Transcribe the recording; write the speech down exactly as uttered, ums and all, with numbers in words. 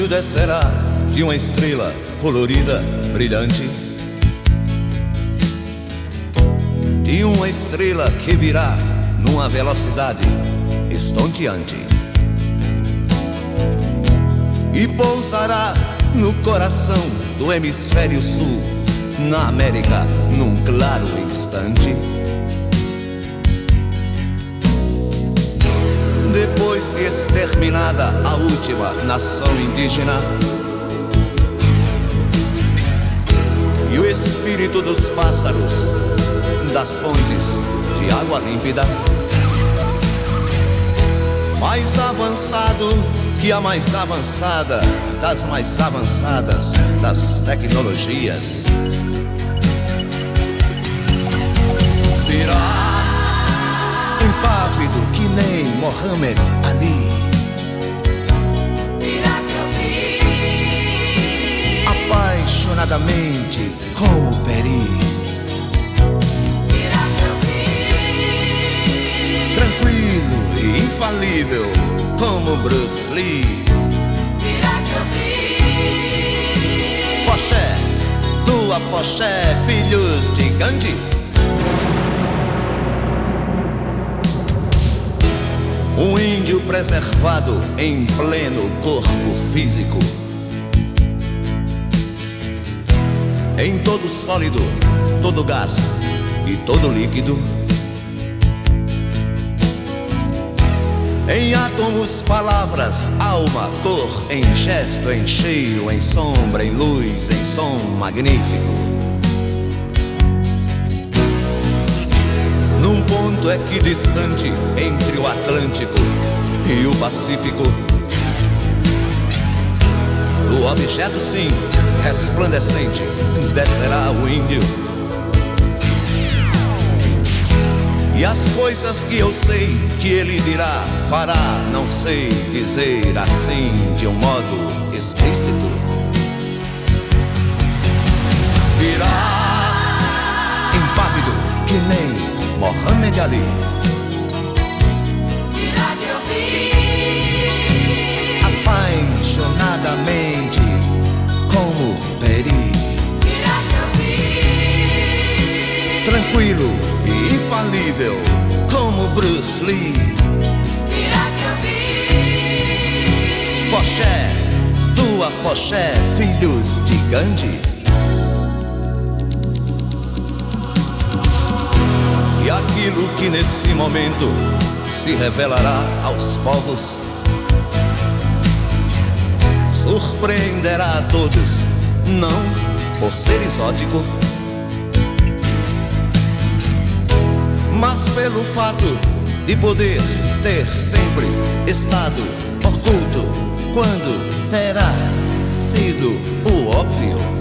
índio descerá de uma estrela colorida, brilhante, de uma estrela que virá numa velocidade estonteante e pousará no coração do hemisfério sul, na América, num claro instante. Depois de exterminada a última nação indígena e o espírito dos pássaros, das fontes de água límpida, mais avançado que a mais avançada das mais avançadas das tecnologias, virá impávido que nem Mohammed Ali, apaixonadamente como Peri, tranquilo e infalível como Bruce Lee, Foché, tua Foché, filhos de Gandhi. Um índio preservado em pleno corpo físico, em todo sólido, todo gás e todo líquido, em átomos, palavras, alma, cor, em gesto, em cheiro, em sombra, em luz, em som magnífico. Num ponto equidistante entre o Atlântico e o Pacífico, o objeto sim, resplandecente, descerá o índio. E as coisas que eu sei que ele dirá, fará, não sei dizer assim de um modo explícito. Virá impávido que nem Mohammed Ali, apaixonadamente como Peri, tranquilo e infalível como Bruce Lee, Foché, tua Foché, filhos de Gandhi. E aquilo que nesse momento se revelará aos povos surpreenderá a todos, não por ser exótico, mas pelo fato de poder ter sempre estado oculto quando terá sido o óbvio.